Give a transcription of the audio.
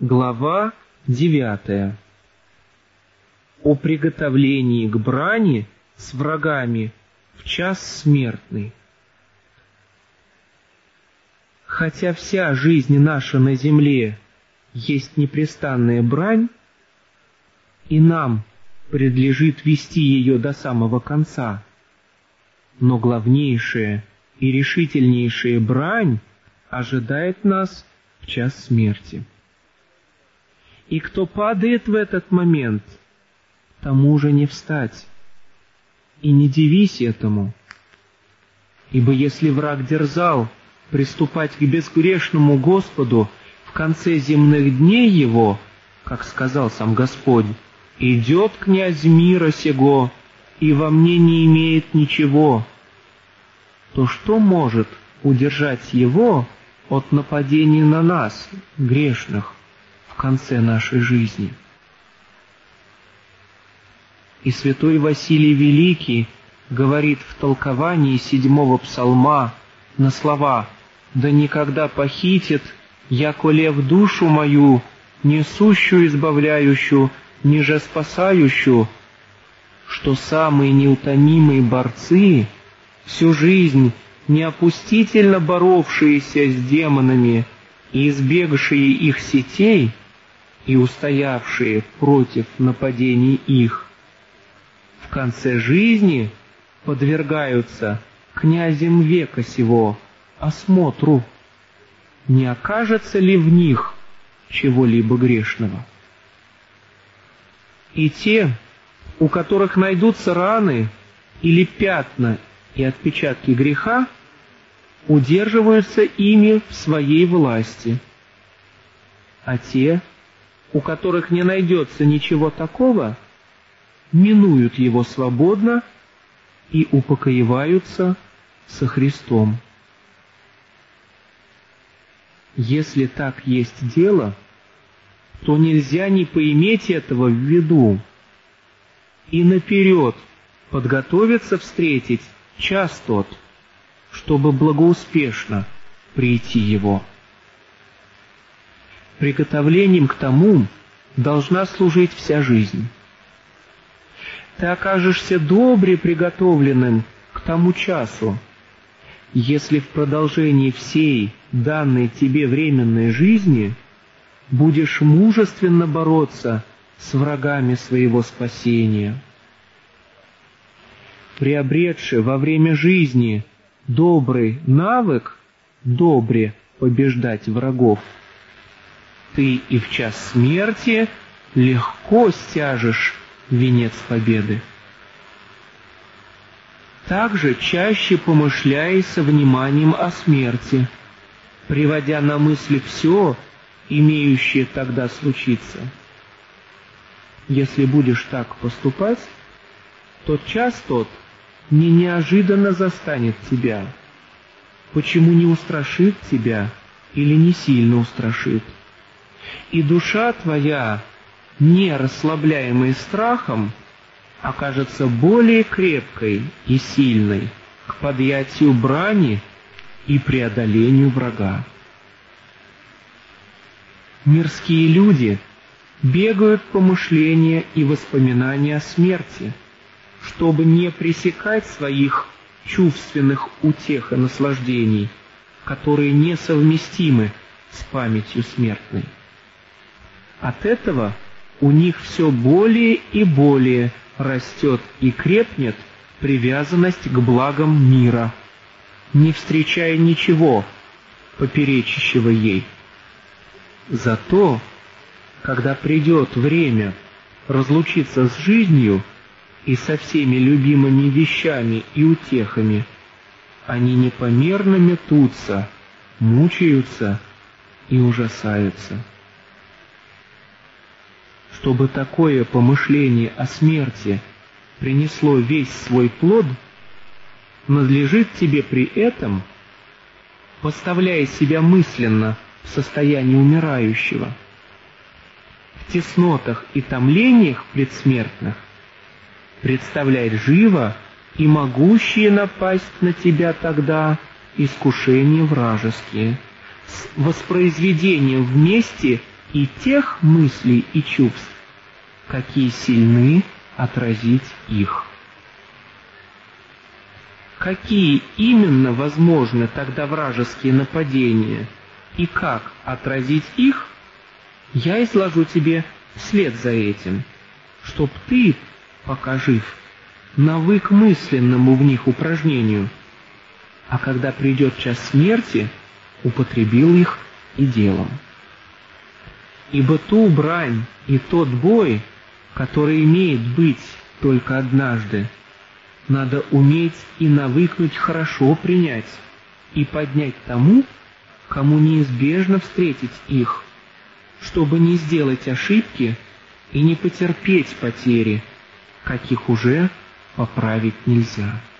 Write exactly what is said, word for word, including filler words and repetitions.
Глава девятая. О приготовлении к брани с врагами в час смертный. Хотя вся жизнь наша на земле есть непрестанная брань, и нам предлежит вести ее до самого конца, но главнейшая и решительнейшая брань ожидает нас в час смерти. И кто падает в этот момент, тому же не встать. И не дивись этому, ибо если враг дерзал приступать к безгрешному Господу в конце земных дней его, как сказал сам Господь, «Идет князь мира сего, и во мне не имеет ничего», то что может удержать его от нападений на нас, грешных, в конце нашей жизни? И святой Василий Великий говорит в толковании седьмого псалма на слова «Да никогда похитит, яко лев душу мою, несущую избавляющую, ниже спасающую», что самые неутомимые борцы, всю жизнь неопустительно боровшиеся с демонами и избегшие их сетей и устоявшие против нападений их, в конце жизни подвергаются князем века сего осмотру, не окажется ли в них чего-либо грешного. И те, у которых найдутся раны или пятна и отпечатки греха, удерживаются ими в своей власти, а те, у которых не найдется ничего такого, минуют его свободно и упокоиваются со Христом. Если так есть дело, то нельзя не поиметь этого в виду и наперед подготовиться встретить час тот, чтобы благоуспешно прийти его. Приготовлением к тому должна служить вся жизнь. Ты окажешься добре приготовленным к тому часу, если в продолжении всей данной тебе временной жизни будешь мужественно бороться с врагами своего спасения. Приобретши во время жизни добрый навык добре побеждать врагов, ты и в час смерти легко стяжешь венец победы. Также чаще помышляй со вниманием о смерти, приводя на мысли все, имеющее тогда случиться. Если будешь так поступать, то час тот не неожиданно застанет тебя, почему не устрашит тебя или не сильно устрашит. И душа твоя, не расслабляемая страхом, окажется более крепкой и сильной к подъятию брани и преодолению врага. Мирские люди бегают помышления и воспоминания о смерти, чтобы не пресекать своих чувственных утех и наслаждений, которые несовместимы с памятью смертной. От этого у них все более и более растет и крепнет привязанность к благам мира, не встречая ничего, поперечащего ей. Зато, когда придет время разлучиться с жизнью и со всеми любимыми вещами и утехами, они непомерно метутся, мучаются и ужасаются. Чтобы такое помышление о смерти принесло весь свой плод, надлежит тебе при этом, поставляя себя мысленно в состоянии умирающего, в теснотах и томлениях предсмертных, представлять живо и могущие напасть на тебя тогда искушения вражеские, с воспроизведением вместе и тех мыслей и чувств, какие сильны отразить их. Какие именно возможны тогда вражеские нападения и как отразить их, я изложу тебе вслед за этим, чтоб ты, пока жив, навык мысленному в них упражнению, а когда придет час смерти, употребил их и делом. Ибо ту брань и тот бой, который имеет быть только однажды, надо уметь и навыкнуть хорошо принять и поднять тому, кому неизбежно встретить их, чтобы не сделать ошибки и не потерпеть потери, каких уже поправить нельзя.